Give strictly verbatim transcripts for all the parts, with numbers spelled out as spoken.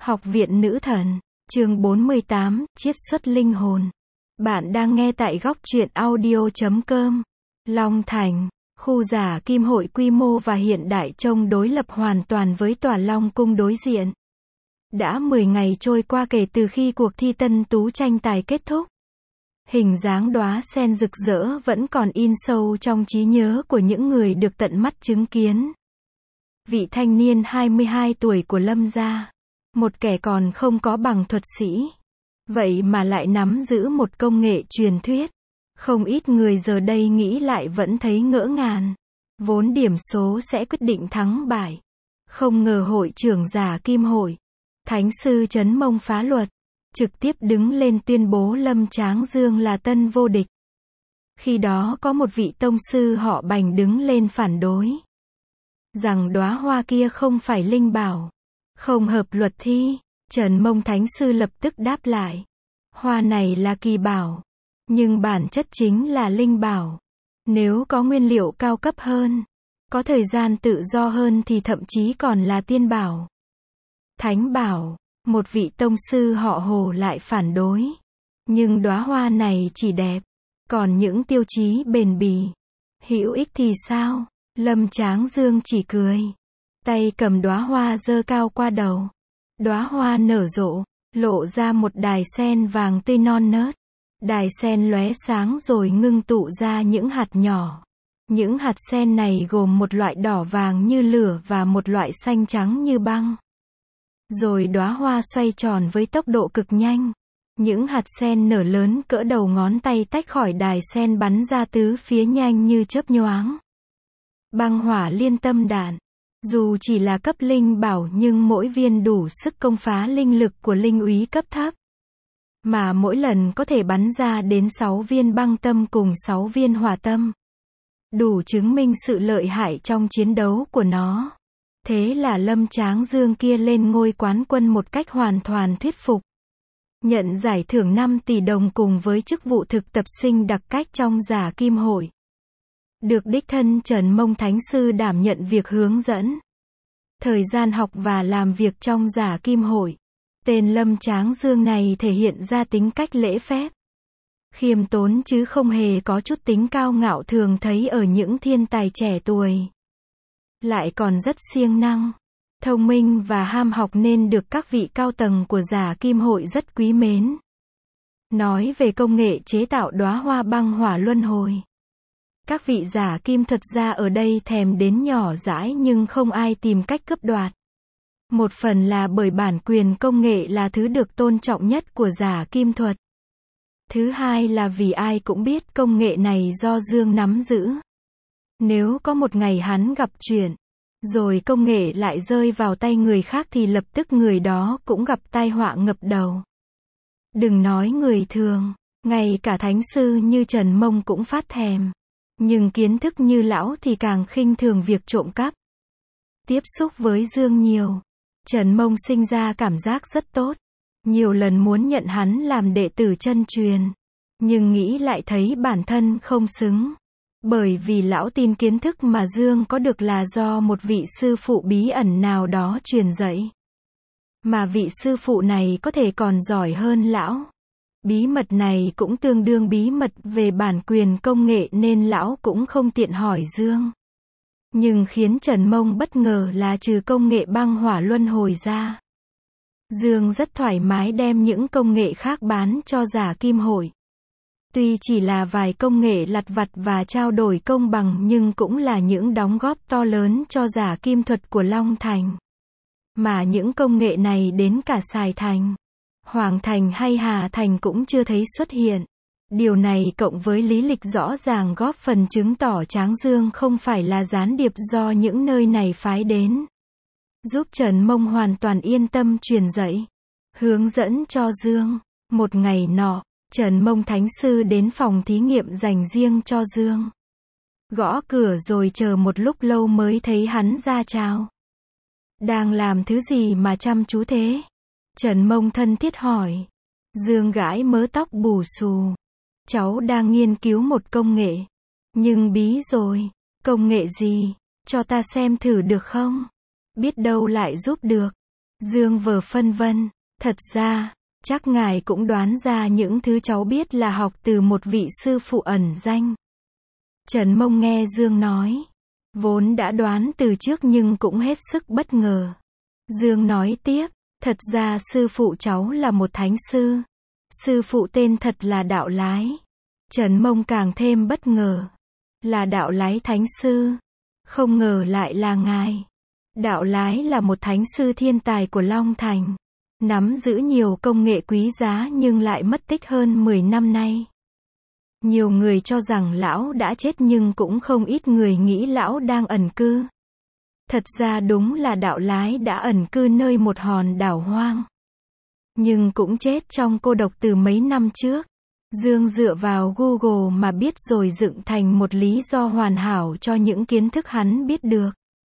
Học viện Nữ Thần, chương bốn mươi tám, chiết xuất linh hồn. Bạn đang nghe tại góc truyện audio chấm com. Long Thành, khu giả kim hội quy mô và hiện đại trông đối lập hoàn toàn với tòa Long Cung đối diện. Đã mười ngày trôi qua kể từ khi cuộc thi tân tú tranh tài kết thúc. Hình dáng đóa sen rực rỡ vẫn còn in sâu trong trí nhớ của những người được tận mắt chứng kiến. Vị thanh niên hai mươi hai tuổi của Lâm gia, một kẻ còn không có bằng thuật sĩ, vậy mà lại nắm giữ một công nghệ truyền thuyết. Không ít người giờ đây nghĩ lại vẫn thấy ngỡ ngàng. Vốn điểm số sẽ quyết định thắng bại. Không ngờ hội trưởng giả kim hội, thánh sư Trấn Mông phá luật, trực tiếp đứng lên tuyên bố Lâm Tráng Dương là tân vô địch. Khi đó có một vị tông sư họ Bành đứng lên phản đối, rằng đóa hoa kia không phải linh bảo, không hợp luật thi. Trần Mông thánh sư lập tức đáp lại, hoa này là kỳ bảo, nhưng bản chất chính là linh bảo. Nếu có nguyên liệu cao cấp hơn, có thời gian tự do hơn thì thậm chí còn là tiên bảo. Thánh bảo, một vị tông sư họ Hồ lại phản đối. Nhưng đóa hoa này chỉ đẹp, còn những tiêu chí bền bỉ, hữu ích thì sao? Lâm Tráng Dương chỉ cười, tay cầm đóa hoa giơ cao qua đầu. Đóa hoa nở rộ, lộ ra một đài sen vàng tươi non nớt. Đài sen lóe sáng rồi ngưng tụ ra những hạt nhỏ. Những hạt sen này gồm một loại đỏ vàng như lửa và một loại xanh trắng như băng. Rồi đóa hoa xoay tròn với tốc độ cực nhanh. Những hạt sen nở lớn cỡ đầu ngón tay tách khỏi đài sen bắn ra tứ phía nhanh như chớp nhoáng. Băng hỏa liên tâm đạn. Dù chỉ là cấp linh bảo nhưng mỗi viên đủ sức công phá linh lực của linh úy cấp thấp. Mà mỗi lần có thể bắn ra đến sáu viên băng tâm cùng sáu viên hỏa tâm. Đủ chứng minh sự lợi hại trong chiến đấu của nó. Thế là Lâm Tráng Dương kia lên ngôi quán quân một cách hoàn toàn thuyết phục. Nhận giải thưởng năm tỷ đồng cùng với chức vụ thực tập sinh đặc cách trong giả kim hội. Được đích thân Trần Mông Thánh Sư đảm nhận việc hướng dẫn. Thời gian học và làm việc trong giả kim hội. Tên Lâm Tráng Dương này thể hiện ra tính cách lễ phép, khiêm tốn chứ không hề có chút tính cao ngạo thường thấy ở những thiên tài trẻ tuổi. Lại còn rất siêng năng, thông minh và ham học nên được các vị cao tầng của giả kim hội rất quý mến. Nói về công nghệ chế tạo đóa hoa băng hỏa luân hồi, các vị giả kim thuật gia ở đây thèm đến nhỏ dãi nhưng không ai tìm cách cướp đoạt. Một phần là bởi bản quyền công nghệ là thứ được tôn trọng nhất của giả kim thuật. Thứ hai là vì ai cũng biết công nghệ này do Dương nắm giữ. Nếu có một ngày hắn gặp chuyện, rồi công nghệ lại rơi vào tay người khác thì lập tức người đó cũng gặp tai họa ngập đầu. Đừng nói người thường, ngay cả thánh sư như Trần Mông cũng phát thèm. Nhưng kiến thức như lão thì càng khinh thường việc trộm cắp. Tiếp xúc với Dương nhiều, Trần Mông sinh ra cảm giác rất tốt. Nhiều lần muốn nhận hắn làm đệ tử chân truyền. Nhưng nghĩ lại thấy bản thân không xứng. Bởi vì lão tin kiến thức mà Dương có được là do một vị sư phụ bí ẩn nào đó truyền dạy. Mà vị sư phụ này có thể còn giỏi hơn lão. Bí mật này cũng tương đương bí mật về bản quyền công nghệ nên lão cũng không tiện hỏi Dương. Nhưng khiến Trần Mông bất ngờ là trừ công nghệ băng hỏa luân hồi ra, Dương rất thoải mái đem những công nghệ khác bán cho giả kim hội. Tuy chỉ là vài công nghệ lặt vặt và trao đổi công bằng nhưng cũng là những đóng góp to lớn cho giả kim thuật của Long Thành. Mà những công nghệ này đến cả Sài Thành, Hoàng Thành hay Hà Thành cũng chưa thấy xuất hiện. Điều này cộng với lý lịch rõ ràng góp phần chứng tỏ Tráng Dương không phải là gián điệp do những nơi này phái đến. Giúp Trần Mông hoàn toàn yên tâm truyền dạy, hướng dẫn cho Dương. Một ngày nọ, Trần Mông Thánh Sư đến phòng thí nghiệm dành riêng cho Dương. Gõ cửa rồi chờ một lúc lâu mới thấy hắn ra chào. Đang làm thứ gì mà chăm chú thế? Trần Mông thân thiết hỏi. Dương gãi mớ tóc bù xù. Cháu đang nghiên cứu một công nghệ. Nhưng bí rồi. Công nghệ gì? Cho ta xem thử được không? Biết đâu lại giúp được. Dương vờ phân vân, thật ra, chắc ngài cũng đoán ra những thứ cháu biết là học từ một vị sư phụ ẩn danh. Trần Mông nghe Dương nói, vốn đã đoán từ trước nhưng cũng hết sức bất ngờ. Dương nói tiếp, thật ra sư phụ cháu là một thánh sư. Sư phụ tên thật là Đạo Lái. Trần Mông càng thêm bất ngờ. Là Đạo Lái thánh sư. Không ngờ lại là ngài. Đạo Lái là một thánh sư thiên tài của Long Thành. Nắm giữ nhiều công nghệ quý giá nhưng lại mất tích hơn mười năm nay. Nhiều người cho rằng lão đã chết nhưng cũng không ít người nghĩ lão đang ẩn cư. Thật ra đúng là Đạo Lái đã ẩn cư nơi một hòn đảo hoang. Nhưng cũng chết trong cô độc từ mấy năm trước. Dương dựa vào Google mà biết rồi dựng thành một lý do hoàn hảo cho những kiến thức hắn biết được.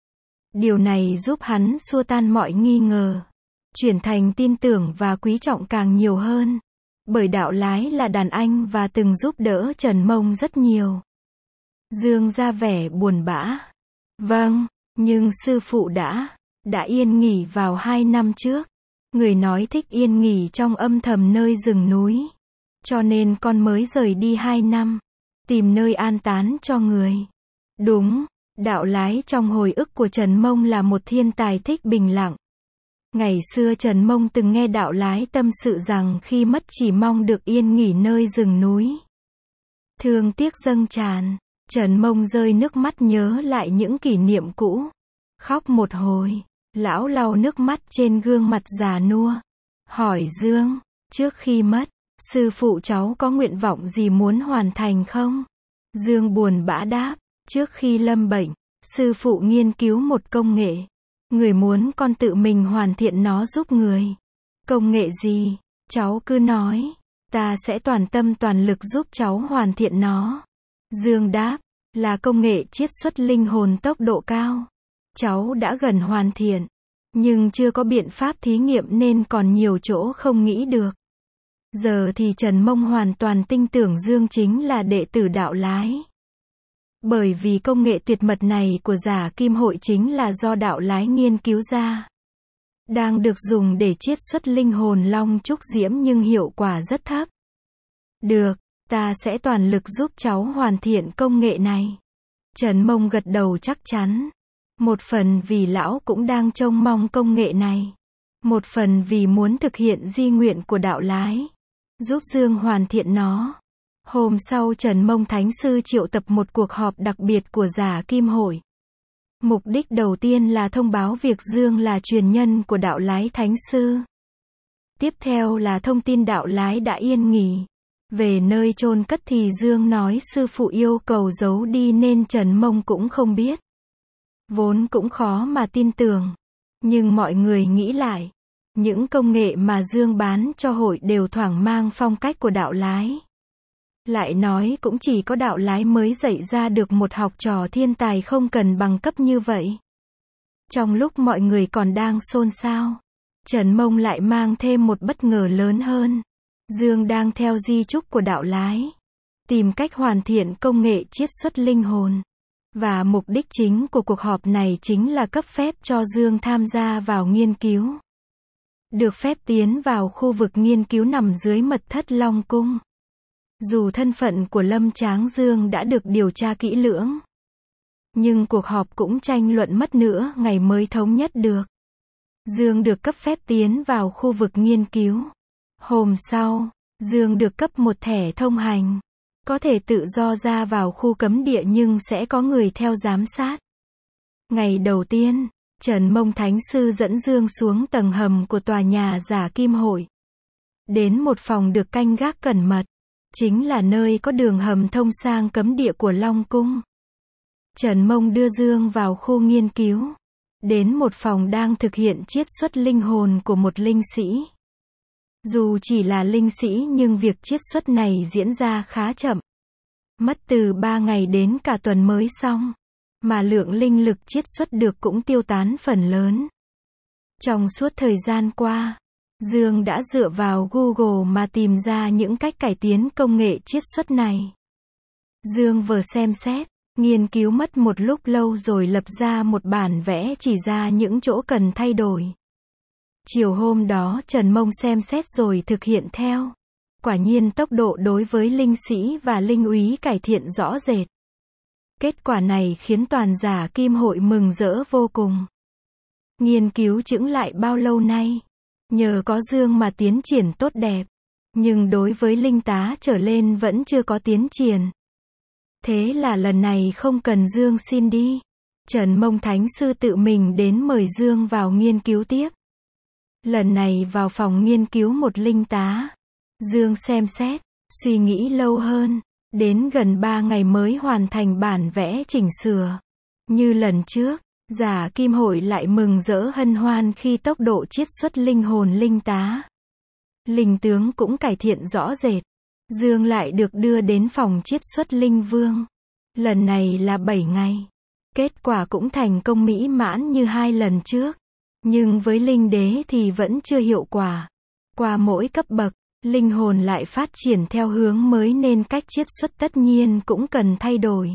Điều này giúp hắn xua tan mọi nghi ngờ. Chuyển thành tin tưởng và quý trọng càng nhiều hơn. Bởi Đạo Lái là đàn anh và từng giúp đỡ Trần Mông rất nhiều. Dương ra vẻ buồn bã. Vâng, nhưng sư phụ đã, đã yên nghỉ vào hai năm trước. Người nói thích yên nghỉ trong âm thầm nơi rừng núi. Cho nên con mới rời đi hai năm. Tìm nơi an tán cho người. Đúng, Đạo Lái trong hồi ức của Trần Mông là một thiên tài thích bình lặng. Ngày xưa Trần Mông từng nghe Đạo Lái tâm sự rằng khi mất chỉ mong được yên nghỉ nơi rừng núi. Thương tiếc dâng tràn, Trần Mông rơi nước mắt nhớ lại những kỷ niệm cũ. Khóc một hồi, lão lau nước mắt trên gương mặt già nua. Hỏi Dương, trước khi mất, sư phụ cháu có nguyện vọng gì muốn hoàn thành không? Dương buồn bã đáp, trước khi lâm bệnh, sư phụ nghiên cứu một công nghệ. Người muốn con tự mình hoàn thiện nó giúp người. Công nghệ gì? Cháu cứ nói. Ta sẽ toàn tâm toàn lực giúp cháu hoàn thiện nó. Dương đáp, là công nghệ chiết xuất linh hồn tốc độ cao. Cháu đã gần hoàn thiện. Nhưng chưa có biện pháp thí nghiệm nên còn nhiều chỗ không nghĩ được. Giờ thì Trần Mông hoàn toàn tin tưởng Dương chính là đệ tử Đạo Lái. Bởi vì công nghệ tuyệt mật này của Giả Kim Hội chính là do Đạo Lái nghiên cứu ra. Đang được dùng để chiết xuất linh hồn long trúc diễm nhưng hiệu quả rất thấp. Được, ta sẽ toàn lực giúp cháu hoàn thiện công nghệ này. Trần Mông gật đầu chắc chắn. Một phần vì lão cũng đang trông mong công nghệ này. Một phần vì muốn thực hiện di nguyện của Đạo Lái. Giúp Dương hoàn thiện nó. Hôm sau Trần Mông Thánh Sư triệu tập một cuộc họp đặc biệt của Giả Kim Hội. Mục đích đầu tiên là thông báo việc Dương là truyền nhân của Đạo Lái Thánh Sư. Tiếp theo là thông tin Đạo Lái đã yên nghỉ. Về nơi chôn cất thì Dương nói sư phụ yêu cầu giấu đi nên Trần Mông cũng không biết. Vốn cũng khó mà tin tưởng. Nhưng mọi người nghĩ lại. Những công nghệ mà Dương bán cho hội đều thoảng mang phong cách của Đạo Lái. Lại nói cũng chỉ có Đạo Lái mới dạy ra được một học trò thiên tài không cần bằng cấp như vậy. Trong lúc mọi người còn đang xôn xao, Trần Mông lại mang thêm một bất ngờ lớn hơn. Dương đang theo di chúc của Đạo Lái, tìm cách hoàn thiện công nghệ chiết xuất linh hồn. Và mục đích chính của cuộc họp này chính là cấp phép cho Dương tham gia vào nghiên cứu. Được phép tiến vào khu vực nghiên cứu nằm dưới mật thất Long Cung. Dù thân phận của Lâm Tráng Dương đã được điều tra kỹ lưỡng, nhưng cuộc họp cũng tranh luận mất nửa ngày mới thống nhất được. Dương được cấp phép tiến vào khu vực nghiên cứu. Hôm sau, Dương được cấp một thẻ thông hành. Có thể tự do ra vào khu cấm địa nhưng sẽ có người theo giám sát. Ngày đầu tiên, Trần Mông Thánh Sư dẫn Dương xuống tầng hầm của tòa nhà Giả Kim Hội. Đến một phòng được canh gác cẩn mật. Chính là nơi có đường hầm thông sang cấm địa của Long Cung. Trần Mông đưa Dương vào khu nghiên cứu. Đến một phòng đang thực hiện chiết xuất linh hồn của một linh sĩ. Dù chỉ là linh sĩ nhưng việc chiết xuất này diễn ra khá chậm. Mất từ ba ngày đến cả tuần mới xong. Mà lượng linh lực chiết xuất được cũng tiêu tán phần lớn. Trong suốt thời gian qua, Dương đã dựa vào Google mà tìm ra những cách cải tiến công nghệ chiết xuất này. Dương vừa xem xét, nghiên cứu mất một lúc lâu rồi lập ra một bản vẽ chỉ ra những chỗ cần thay đổi. Chiều hôm đó Trần Mông xem xét rồi thực hiện theo. Quả nhiên tốc độ đối với linh sĩ và linh úy cải thiện rõ rệt. Kết quả này khiến toàn giả kim hội mừng rỡ vô cùng. Nghiên cứu chững lại bao lâu nay, nhờ có Dương mà tiến triển tốt đẹp. Nhưng đối với linh tá trở lên vẫn chưa có tiến triển. Thế là lần này không cần Dương xin đi. Trần Mông Thánh Sư tự mình đến mời Dương vào nghiên cứu tiếp. Lần này vào phòng nghiên cứu một linh tá. Dương xem xét, suy nghĩ lâu hơn. Đến gần ba ngày mới hoàn thành bản vẽ chỉnh sửa. Như lần trước, giả kim hội lại mừng rỡ hân hoan khi tốc độ chiết xuất linh hồn linh tá. Linh tướng cũng cải thiện rõ rệt. Dương lại được đưa đến phòng chiết xuất linh vương. Lần này là bảy ngày. Kết quả cũng thành công mỹ mãn như hai lần trước. Nhưng với linh đế thì vẫn chưa hiệu quả. Qua mỗi cấp bậc, linh hồn lại phát triển theo hướng mới nên cách chiết xuất tất nhiên cũng cần thay đổi.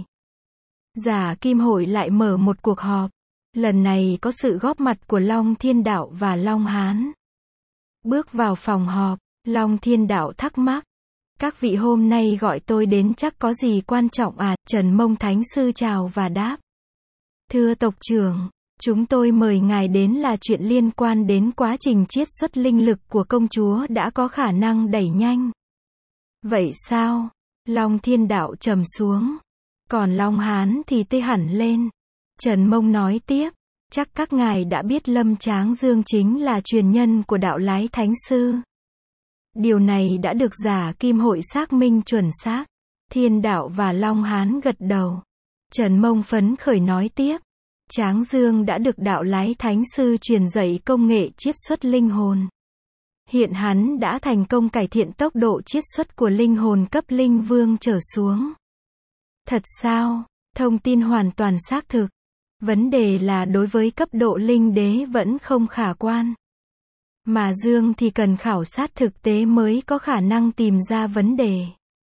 Giả kim hội lại mở một cuộc họp. Lần này có sự góp mặt của Long Thiên Đạo và Long Hán. Bước vào phòng họp, Long Thiên Đạo thắc mắc. Các vị hôm nay gọi tôi đến chắc có gì quan trọng à? Trần Mông Thánh Sư chào và đáp. Thưa tộc trưởng, chúng tôi mời ngài đến là chuyện liên quan đến quá trình chiết xuất linh lực của công chúa đã có khả năng đẩy nhanh. Vậy sao? Long Thiên Đạo trầm xuống. Còn Long Hán thì tê hẳn lên. Trần Mông nói tiếp. Chắc các ngài đã biết Lâm Tráng Dương chính là truyền nhân của Đạo Lái Thánh Sư. Điều này đã được giả kim hội xác minh chuẩn xác. Thiên Đạo và Long Hán gật đầu. Trần Mông phấn khởi nói tiếp. Tráng Dương đã được Đạo Lái Thánh Sư truyền dạy công nghệ chiết xuất linh hồn. Hiện hắn đã thành công cải thiện tốc độ chiết xuất của linh hồn cấp linh vương trở xuống. Thật sao? Thông tin hoàn toàn xác thực. Vấn đề là đối với cấp độ linh đế vẫn không khả quan. Mà Dương thì cần khảo sát thực tế mới có khả năng tìm ra vấn đề.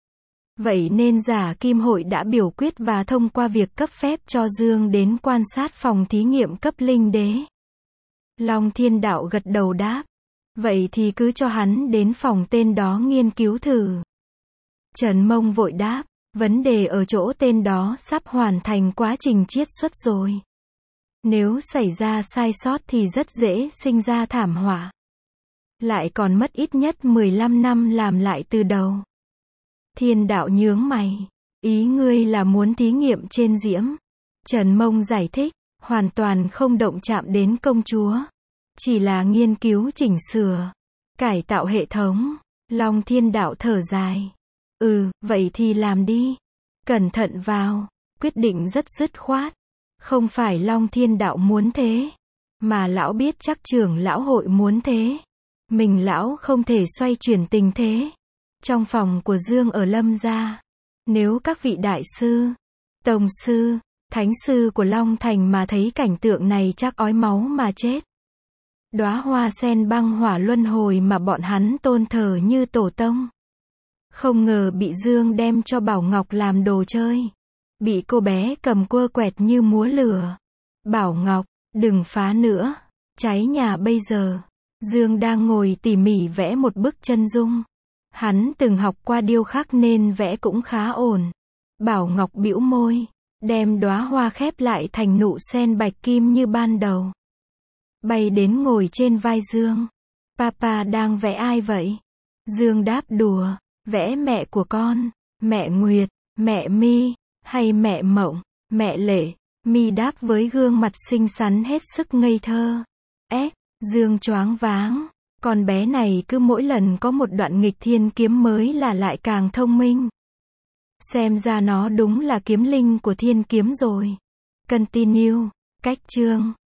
Vậy nên giả kim hội đã biểu quyết và thông qua việc cấp phép cho Dương đến quan sát phòng thí nghiệm cấp linh đế. Long Thiên Đạo gật đầu đáp. Vậy thì cứ cho hắn đến phòng tên đó nghiên cứu thử. Trần Mông vội đáp. Vấn đề ở chỗ tên đó sắp hoàn thành quá trình chiết xuất rồi. Nếu xảy ra sai sót thì rất dễ sinh ra thảm họa. Lại còn mất ít nhất mười lăm năm làm lại từ đầu. Thiên Đạo nhướng mày. Ý ngươi là muốn thí nghiệm trên diễm. Trần Mông giải thích. Hoàn toàn không động chạm đến công chúa. Chỉ là nghiên cứu chỉnh sửa. Cải tạo hệ thống. Long Thiên Đạo thở dài. Ừ, vậy thì làm đi. Cẩn thận vào. Quyết định rất dứt khoát. Không phải Long Thiên Đạo muốn thế. Mà lão biết chắc trưởng lão hội muốn thế. Mình lão không thể xoay chuyển tình thế. Trong phòng của Dương ở Lâm gia. Nếu các vị đại sư, tổng sư, thánh sư của Long Thành mà thấy cảnh tượng này chắc ói máu mà chết. Đóa hoa sen băng hỏa luân hồi mà bọn hắn tôn thờ như tổ tông. Không ngờ bị Dương đem cho Bảo Ngọc làm đồ chơi. Bị cô bé cầm cua quẹt như múa lửa. Bảo Ngọc, đừng phá nữa. Cháy nhà bây giờ. Dương đang ngồi tỉ mỉ vẽ một bức chân dung. Hắn từng học qua điêu khắc nên vẽ cũng khá ổn. Bảo Ngọc bĩu môi. Đem đóa hoa khép lại thành nụ sen bạch kim như ban đầu. Bay đến ngồi trên vai Dương. Papa đang vẽ ai vậy? Dương đáp đùa. Vẽ mẹ của con. Mẹ Nguyệt, mẹ Mi, hay mẹ Mộng, mẹ Lệ. Mi đáp với gương mặt xinh xắn hết sức ngây thơ. Ép, Dương choáng váng. Con bé này cứ mỗi lần có một đoạn nghịch thiên kiếm mới là lại càng thông minh. Xem ra nó đúng là kiếm linh của thiên kiếm rồi. Continue. Cách chương